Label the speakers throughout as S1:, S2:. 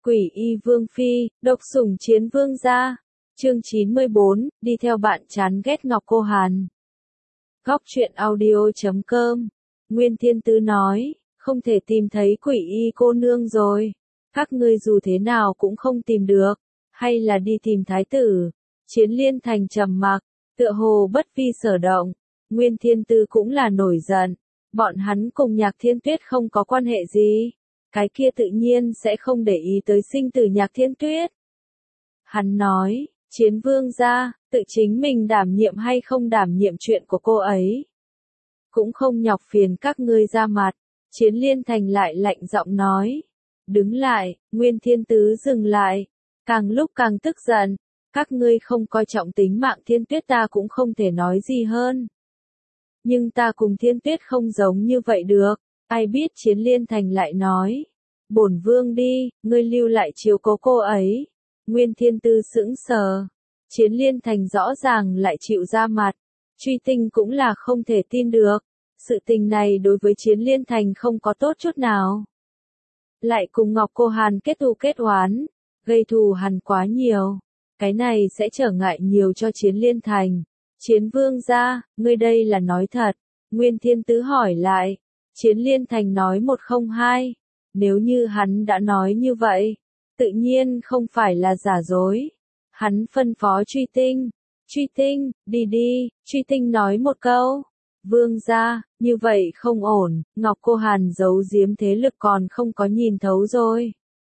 S1: Quỷ y vương phi, độc sủng chiến vương gia. Chương 94, đi theo bạn chán ghét Ngọc Cô Hàn. Góc truyện audio.com. Nguyên Thiên Tứ nói, không thể tìm thấy quỷ y cô nương rồi. Các ngươi dù thế nào cũng không tìm được, hay là đi tìm thái tử. Chiến Liên Thành trầm mặc, tựa hồ bất vi sở động. Nguyên Thiên Tứ cũng là nổi giận. Bọn hắn cùng Nhạc Thiên Tuyết không có quan hệ gì. Cái kia tự nhiên sẽ không để ý tới sinh tử Nhạc Thiên Tuyết. Hắn nói, Chiến vương gia, tự chính mình đảm nhiệm hay không đảm nhiệm chuyện của cô ấy. Cũng không nhọc phiền các ngươi ra mặt. Chiến Liên Thành lại lạnh giọng nói. Đứng lại, Nguyên Thiên Tứ dừng lại. Càng lúc càng tức giận. Các ngươi không coi trọng tính mạng Thiên Tuyết ta cũng không thể nói gì hơn. Nhưng ta cùng Thiên Tuyết không giống như vậy được. Ai biết Chiến Liên Thành lại nói. Bổn vương đi, ngươi lưu lại chiếu cố cô ấy. Nguyên Thiên Tư sững sờ. Chiến Liên Thành rõ ràng lại chịu ra mặt. Truy Tinh cũng là không thể tin được. Sự tình này đối với Chiến Liên Thành không có tốt chút nào. Lại cùng Ngọc Cô Hàn kết thù kết oán. Gây thù hằn quá nhiều. Cái này sẽ trở ngại nhiều cho Chiến Liên Thành. Chiến vương gia, ngươi đây là nói thật. Nguyên Thiên Tứ hỏi lại. Chiến Liên Thành nói 102. Nếu như hắn đã nói như vậy, tự nhiên không phải là giả dối. Hắn phân phó Truy Tinh. Truy Tinh, đi đi, Truy Tinh nói một câu. Vương gia, như vậy không ổn, Ngọc Cô Hàn giấu giếm thế lực còn không có nhìn thấu rồi.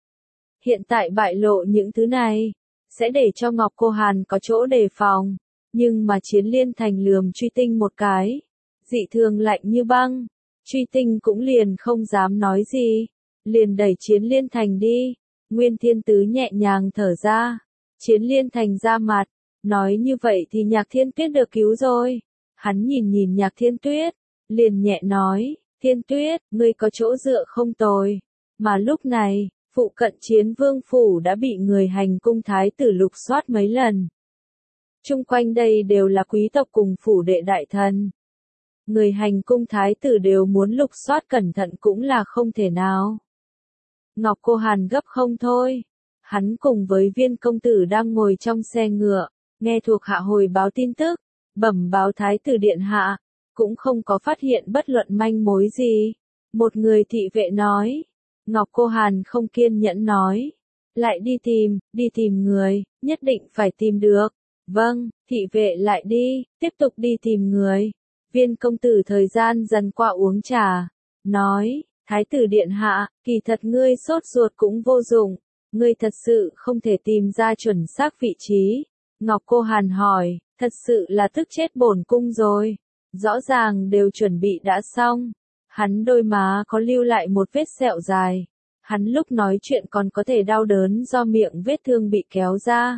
S1: Hiện tại bại lộ những thứ này, sẽ để cho Ngọc Cô Hàn có chỗ đề phòng. Nhưng mà Chiến Liên Thành lườm Truy Tinh một cái. Dị thường lạnh như băng. Truy Tinh cũng liền không dám nói gì. Liền đẩy Chiến Liên Thành đi. Nguyên Thiên Tứ nhẹ nhàng thở ra. Chiến Liên Thành ra mặt. Nói như vậy thì Nhạc Thiên Tuyết được cứu rồi. Hắn nhìn Nhạc Thiên Tuyết. Liền nhẹ nói. Thiên Tuyết, ngươi có chỗ dựa không tồi. Mà lúc này, phụ cận Chiến Vương Phủ đã bị người hành cung thái tử lục soát mấy lần. Chung quanh đây đều là quý tộc cùng phủ đệ đại thần. Người hành cung thái tử đều muốn lục soát cẩn thận cũng là không thể nào. Ngọc Cô Hàn gấp không thôi. Hắn cùng với Viên công tử đang ngồi trong xe ngựa, nghe thuộc hạ hồi báo tin tức, bẩm báo thái tử điện hạ, cũng không có phát hiện bất luận manh mối gì. Một người thị vệ nói. Ngọc Cô Hàn không kiên nhẫn nói. Lại đi tìm người, nhất định phải tìm được. Vâng, thị vệ lại đi, tiếp tục đi tìm người. Viên công tử thời gian dần qua uống trà, nói, thái tử điện hạ, kỳ thật ngươi sốt ruột cũng vô dụng, ngươi thật sự không thể tìm ra chuẩn xác vị trí. Ngọc Cô Hàn hỏi, thật sự là tức chết bổn cung rồi, rõ ràng đều chuẩn bị đã xong. Hắn đôi má có lưu lại một vết sẹo dài, hắn lúc nói chuyện còn có thể đau đớn do miệng vết thương bị kéo ra.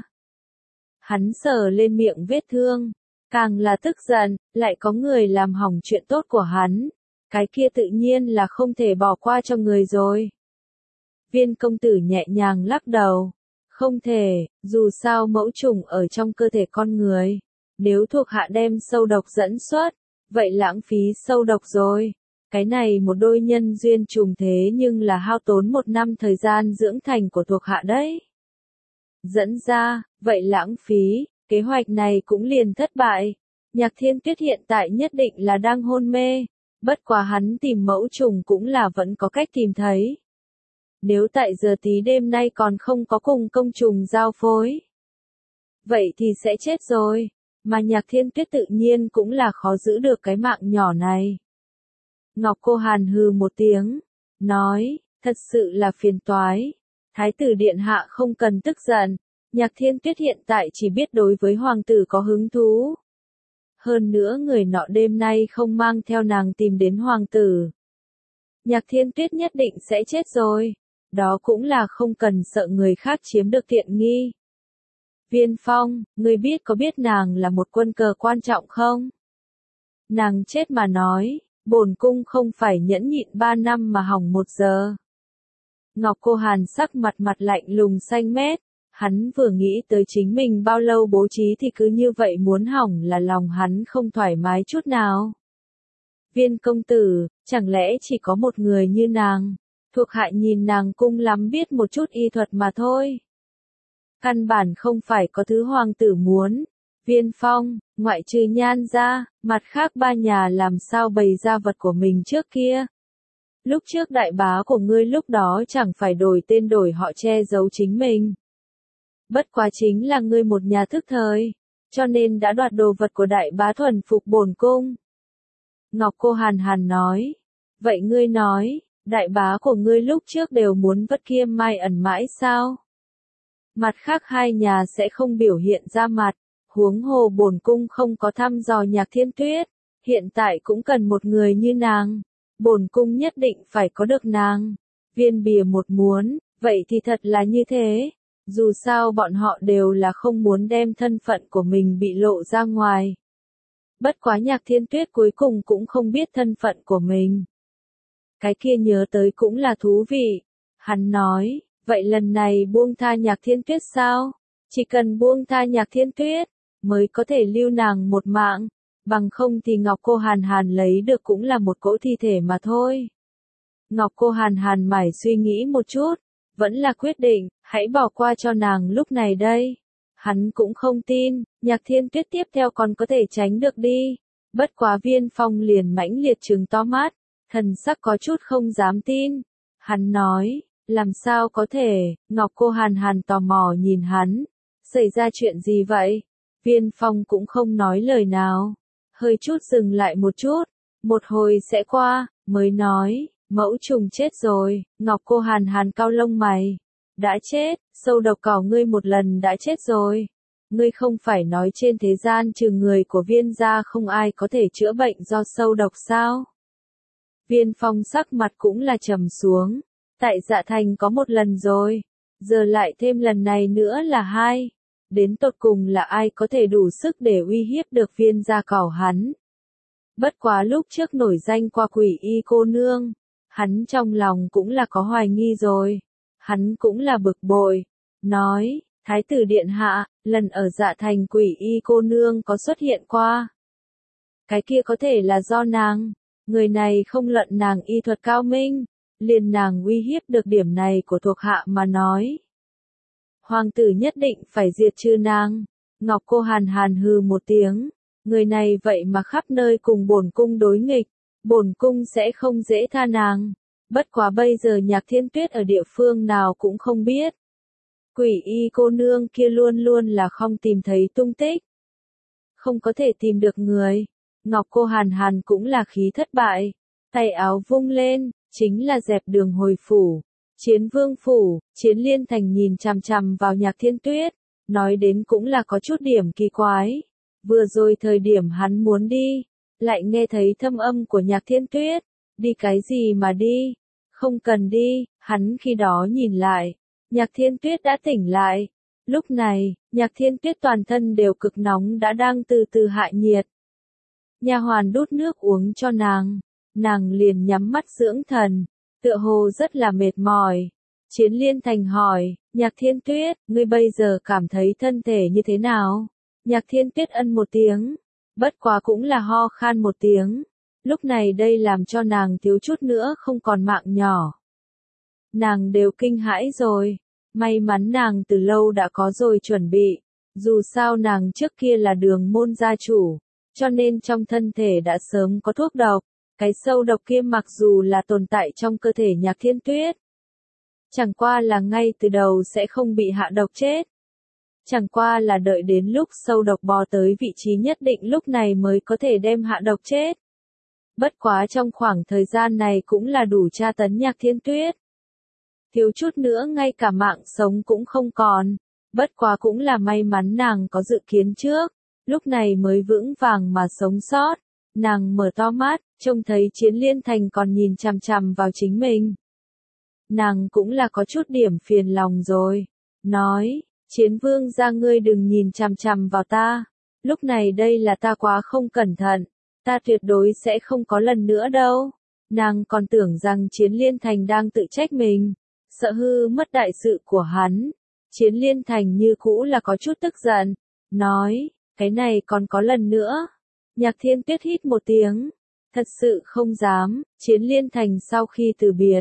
S1: Hắn sờ lên miệng vết thương, càng là tức giận, lại có người làm hỏng chuyện tốt của hắn. Cái kia tự nhiên là không thể bỏ qua cho người rồi. Viên công tử nhẹ nhàng lắc đầu. Không thể, dù sao mẫu trùng ở trong cơ thể con người. Nếu thuộc hạ đem sâu độc dẫn xuất, vậy lãng phí sâu độc rồi. Cái này một đôi nhân duyên trùng thế nhưng là hao tốn 1 năm thời gian dưỡng thành của thuộc hạ đấy. Dẫn ra, vậy lãng phí, kế hoạch này cũng liền thất bại. Nhạc Thiên Tuyết hiện tại nhất định là đang hôn mê, bất quá hắn tìm mẫu trùng cũng là vẫn có cách tìm thấy. Nếu tại giờ tí đêm nay còn không có cùng công trùng giao phối, vậy thì sẽ chết rồi, mà Nhạc Thiên Tuyết tự nhiên cũng là khó giữ được cái mạng nhỏ này. Ngọc Cô Hàn hừ một tiếng, nói, thật sự là phiền toái. Thái tử điện hạ không cần tức giận, Nhạc Thiên Tuyết hiện tại chỉ biết đối với hoàng tử có hứng thú. Hơn nữa người nọ đêm nay không mang theo nàng tìm đến hoàng tử. Nhạc Thiên Tuyết nhất định sẽ chết rồi, đó cũng là không cần sợ người khác chiếm được tiện nghi. Viên Phong, ngươi có biết nàng là một quân cờ quan trọng không? Nàng chết mà nói, bổn cung không phải nhẫn nhịn 3 năm mà hỏng 1 giờ. Ngọc Cô Hàn sắc mặt lạnh lùng xanh mét, hắn vừa nghĩ tới chính mình bao lâu bố trí thì cứ như vậy muốn hỏng là lòng hắn không thoải mái chút nào. Viên công tử, chẳng lẽ chỉ có một người như nàng? Thuộc hạ nhìn nàng cung lắm biết một chút y thuật mà thôi. Căn bản không phải có thứ hoàng tử muốn. Viên Phong, ngoại trừ Nhan ra, mặt khác ba nhà làm sao bày ra vật của mình trước kia. Lúc trước đại bá của ngươi lúc đó chẳng phải đổi tên đổi họ che giấu chính mình. Bất quá chính là ngươi một nhà thức thời, cho nên đã đoạt đồ vật của đại bá thuần phục bổn cung. Ngọc Cô Hàn Hàn nói, vậy ngươi nói, đại bá của ngươi lúc trước đều muốn vất Kiêm Mai ẩn mãi sao? Mặt khác hai nhà sẽ không biểu hiện ra mặt, huống hồ bổn cung không có thăm dò Nhạc Thiên Tuyết, hiện tại cũng cần một người như nàng, bổn cung nhất định phải có được nàng. Viên Bìa một muốn, vậy thì thật là như thế, dù sao bọn họ đều là không muốn đem thân phận của mình bị lộ ra ngoài. Bất quá Nhạc Thiên Tuyết cuối cùng cũng không biết thân phận của mình. Cái kia nhớ tới cũng là thú vị. Hắn nói, vậy lần này buông tha Nhạc Thiên Tuyết sao? Chỉ cần buông tha Nhạc Thiên Tuyết, mới có thể lưu nàng một mạng, bằng không thì Ngọc Cô Hàn Hàn lấy được cũng là một cỗ thi thể mà thôi. Ngọc Cô Hàn Hàn mải suy nghĩ một chút, vẫn là quyết định, hãy bỏ qua cho nàng lúc này đây. Hắn cũng không tin, Nhạc Thiên Tuyết tiếp theo còn có thể tránh được đi. Bất quá Viên Phong liền mãnh liệt trừng to mắt, thần sắc có chút không dám tin. Hắn nói, làm sao có thể, Ngọc Cô Hàn Hàn tò mò nhìn hắn. Xảy ra chuyện gì vậy? Viên Phong cũng không nói lời nào. Hơi chút dừng lại một chút, một hồi sẽ qua, mới nói, mẫu trùng chết rồi. Ngọc Cô Hàn Hàn cau lông mày. Đã chết, sâu độc cỏ ngươi một lần đã chết rồi. Ngươi không phải nói trên thế gian trừ người của Viên gia không ai có thể chữa bệnh do sâu độc sao? Viên Phong sắc mặt cũng là trầm xuống. Tại Dạ Thành có một lần rồi, giờ lại thêm lần này nữa là hai. Đến tột cùng là ai có thể đủ sức để uy hiếp được Viên gia cỏ hắn. Bất quá lúc trước nổi danh qua Quỷ Y cô nương, hắn trong lòng cũng là có hoài nghi rồi. Hắn cũng là bực bội, nói, Thái tử điện hạ, lần ở Dạ Thành Quỷ Y cô nương có xuất hiện qua. Cái kia có thể là do nàng, người này không luận nàng y thuật cao minh, liền nàng uy hiếp được điểm này của thuộc hạ mà nói. Hoàng tử nhất định phải diệt trừ nàng. Ngọc Cô Hàn Hàn hừ một tiếng, người này vậy mà khắp nơi cùng bổn cung đối nghịch, bổn cung sẽ không dễ tha nàng. Bất quá bây giờ Nhạc Thiên Tuyết ở địa phương nào cũng không biết. Quỷ Y cô nương kia luôn luôn là không tìm thấy tung tích. Không có thể tìm được người. Ngọc Cô Hàn Hàn cũng là khí thất bại. Tay áo vung lên, chính là dẹp đường hồi phủ. Chiến Vương phủ, Chiến Liên Thành nhìn chằm chằm vào Nhạc Thiên Tuyết. Nói đến cũng là có chút điểm kỳ quái. Vừa rồi thời điểm hắn muốn đi, lại nghe thấy thâm âm của Nhạc Thiên Tuyết. Đi cái gì mà đi? Không cần đi, hắn khi đó nhìn lại. Nhạc Thiên Tuyết đã tỉnh lại. Lúc này, Nhạc Thiên Tuyết toàn thân đều cực nóng đã đang từ từ hạ nhiệt. Nha hoàn đút nước uống cho nàng. Nàng liền nhắm mắt dưỡng thần. Tựa hồ rất là mệt mỏi. Chiến Liên Thành hỏi, Nhạc Thiên Tuyết, ngươi bây giờ cảm thấy thân thể như thế nào? Nhạc Thiên Tuyết ân một tiếng. Bất quá cũng là ho khan một tiếng. Lúc này đây làm cho nàng thiếu chút nữa không còn mạng nhỏ. Nàng đều kinh hãi rồi. May mắn nàng từ lâu đã có rồi chuẩn bị. Dù sao nàng trước kia là Đường môn gia chủ, cho nên trong thân thể đã sớm có thuốc độc. Cái sâu độc kia mặc dù là tồn tại trong cơ thể Nhạc Thiên Tuyết, chẳng qua là ngay từ đầu sẽ không bị hạ độc chết. Chẳng qua là đợi đến lúc sâu độc bò tới vị trí nhất định lúc này mới có thể đem hạ độc chết. Bất quá trong khoảng thời gian này cũng là đủ tra tấn Nhạc Thiên Tuyết. Thiếu chút nữa ngay cả mạng sống cũng không còn. Bất quá cũng là may mắn nàng có dự kiến trước, lúc này mới vững vàng mà sống sót. Nàng mở to mắt, trông thấy Chiến Liên Thành còn nhìn chằm chằm vào chính mình. Nàng cũng là có chút điểm phiền lòng rồi. Nói, Chiến Vương gia ngươi đừng nhìn chằm chằm vào ta. Lúc này đây là ta quá không cẩn thận. Ta tuyệt đối sẽ không có lần nữa đâu. Nàng còn tưởng rằng Chiến Liên Thành đang tự trách mình, sợ hư mất đại sự của hắn. Chiến Liên Thành như cũ là có chút tức giận. Nói, cái này còn có lần nữa. Nhạc Thiên Tuyết hít một tiếng. Thật sự không dám. Chiến Liên Thành sau khi từ biệt,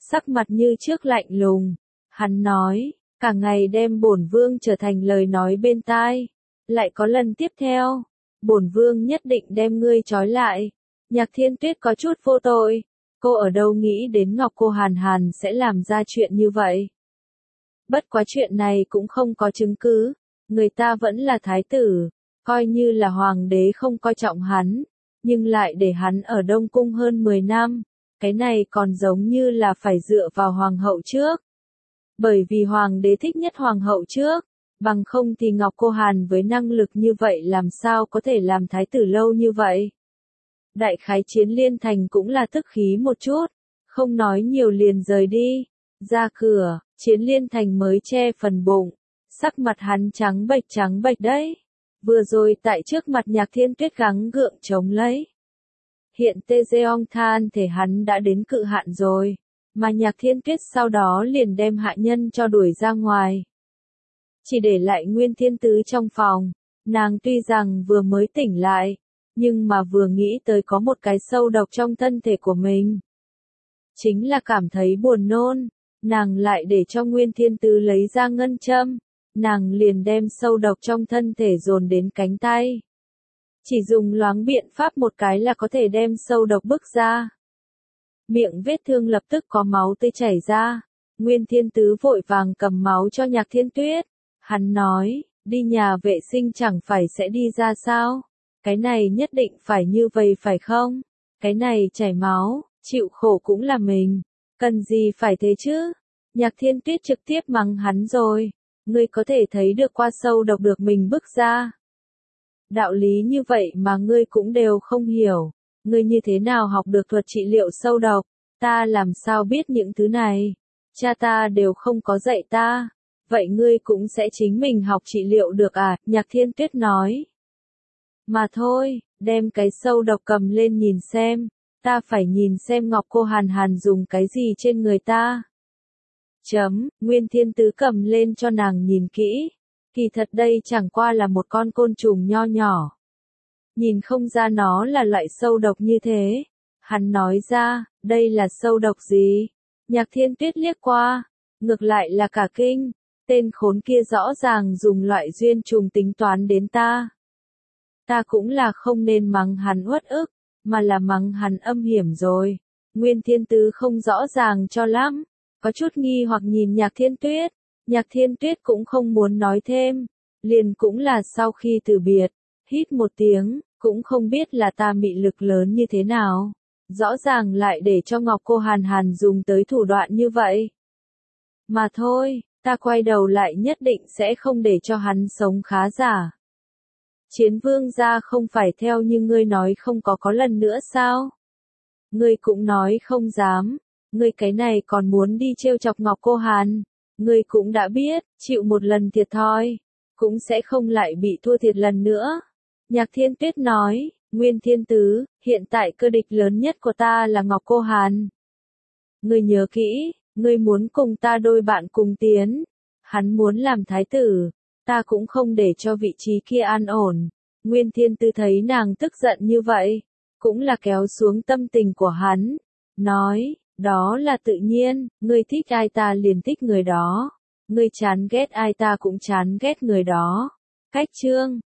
S1: sắc mặt như trước lạnh lùng. Hắn nói, cả ngày đem bổn vương trở thành lời nói bên tai. Lại có lần tiếp theo, bổn vương nhất định đem ngươi trói lại. Nhạc Thiên Tuyết có chút vô tội. Cô ở đâu nghĩ đến Ngọc Cô Hàn Hàn sẽ làm ra chuyện như vậy. Bất quá chuyện này cũng không có chứng cứ. Người ta vẫn là thái tử. Coi như là hoàng đế không coi trọng hắn. Nhưng lại để hắn ở Đông Cung hơn 10 năm. Cái này còn giống như là phải dựa vào hoàng hậu trước. Bởi vì hoàng đế thích nhất hoàng hậu trước. Bằng không thì Ngọc Cô Hàn với năng lực như vậy làm sao có thể làm thái tử lâu như vậy. Đại khái Chiến Liên Thành cũng là tức khí một chút. Không nói nhiều liền rời đi. Ra cửa, Chiến Liên Thành mới che phần bụng. Sắc mặt hắn trắng bệch đấy. Vừa rồi tại trước mặt Nhạc Thiên Tuyết gắng gượng chống lấy. Hiện Taejeong than thể hắn đã đến cự hạn rồi. Mà Nhạc Thiên Tuyết sau đó liền đem hạ nhân cho đuổi ra ngoài. Chỉ để lại Nguyên Thiên Tứ trong phòng. Nàng tuy rằng vừa mới tỉnh lại. Nhưng mà vừa nghĩ tới có một cái sâu độc trong thân thể của mình. Chính là cảm thấy buồn nôn. Nàng lại để cho Nguyên Thiên Tứ lấy ra ngân châm. Nàng liền đem sâu độc trong thân thể dồn đến cánh tay. Chỉ dùng loáng biện pháp một cái là có thể đem sâu độc bức ra. Miệng vết thương lập tức có máu tươi chảy ra. Nguyên Thiên Tứ vội vàng cầm máu cho Nhạc Thiên Tuyết. Hắn nói, đi nhà vệ sinh chẳng phải sẽ đi ra sao? Cái này nhất định phải như vậy phải không? Cái này chảy máu, chịu khổ cũng là mình. Cần gì phải thế chứ? Nhạc Thiên Tuyết trực tiếp mắng hắn rồi. Ngươi có thể thấy được qua sâu độc được mình bức ra. Đạo lý như vậy mà ngươi cũng đều không hiểu. Ngươi như thế nào học được thuật trị liệu sâu độc? Ta làm sao biết những thứ này? Cha ta đều không có dạy ta. Vậy ngươi cũng sẽ chính mình học trị liệu được à? Nhạc Thiên Tuyết nói. Mà thôi, đem cái sâu độc cầm lên nhìn xem. Ta phải nhìn xem Ngọc Cô Hàn Hàn dùng cái gì trên người ta. Nguyên Thiên Tứ cầm lên cho nàng nhìn kỹ. Kỳ thật đây chẳng qua là một con côn trùng nho nhỏ. Nhìn không ra nó là loại sâu độc như thế. Hắn nói ra, đây là sâu độc gì? Nhạc Thiên Tuyết liếc qua. Ngược lại là cả kinh. Tên khốn kia rõ ràng dùng loại duyên trùng tính toán đến ta. Ta cũng là không nên mắng hắn uất ức, mà là mắng hắn âm hiểm rồi. Nguyên Thiên Tứ không rõ ràng cho lắm. Có chút nghi hoặc nhìn Nhạc Thiên Tuyết. Nhạc Thiên Tuyết cũng không muốn nói thêm. Liền cũng là sau khi từ biệt. Hít một tiếng, cũng không biết là ta mị lực lớn như thế nào. Rõ ràng lại để cho Ngọc Cô Hàn Hàn dùng tới thủ đoạn như vậy. Mà thôi, ta quay đầu lại nhất định sẽ không để cho hắn sống khá giả. Chiến vương gia không phải theo như ngươi nói không có lần nữa sao? Ngươi cũng nói không dám. Ngươi cái này còn muốn đi trêu chọc Ngọc Cô Hàn. Ngươi cũng đã biết, chịu một lần thiệt thòi. Cũng sẽ không lại bị thua thiệt lần nữa. Nhạc Thiên Tuyết nói, Nguyên Thiên Tứ, hiện tại cơ địch lớn nhất của ta là Ngọc Cô Hàn. Ngươi nhớ kỹ, ngươi muốn cùng ta đôi bạn cùng tiến. Hắn muốn làm thái tử. Ta cũng không để cho vị trí kia an ổn. Nguyên Thiên Tứ thấy nàng tức giận như vậy. Cũng là kéo xuống tâm tình của hắn. Nói, đó là tự nhiên, ngươi thích ai ta liền thích người đó. Ngươi chán ghét ai ta cũng chán ghét người đó. Cách chương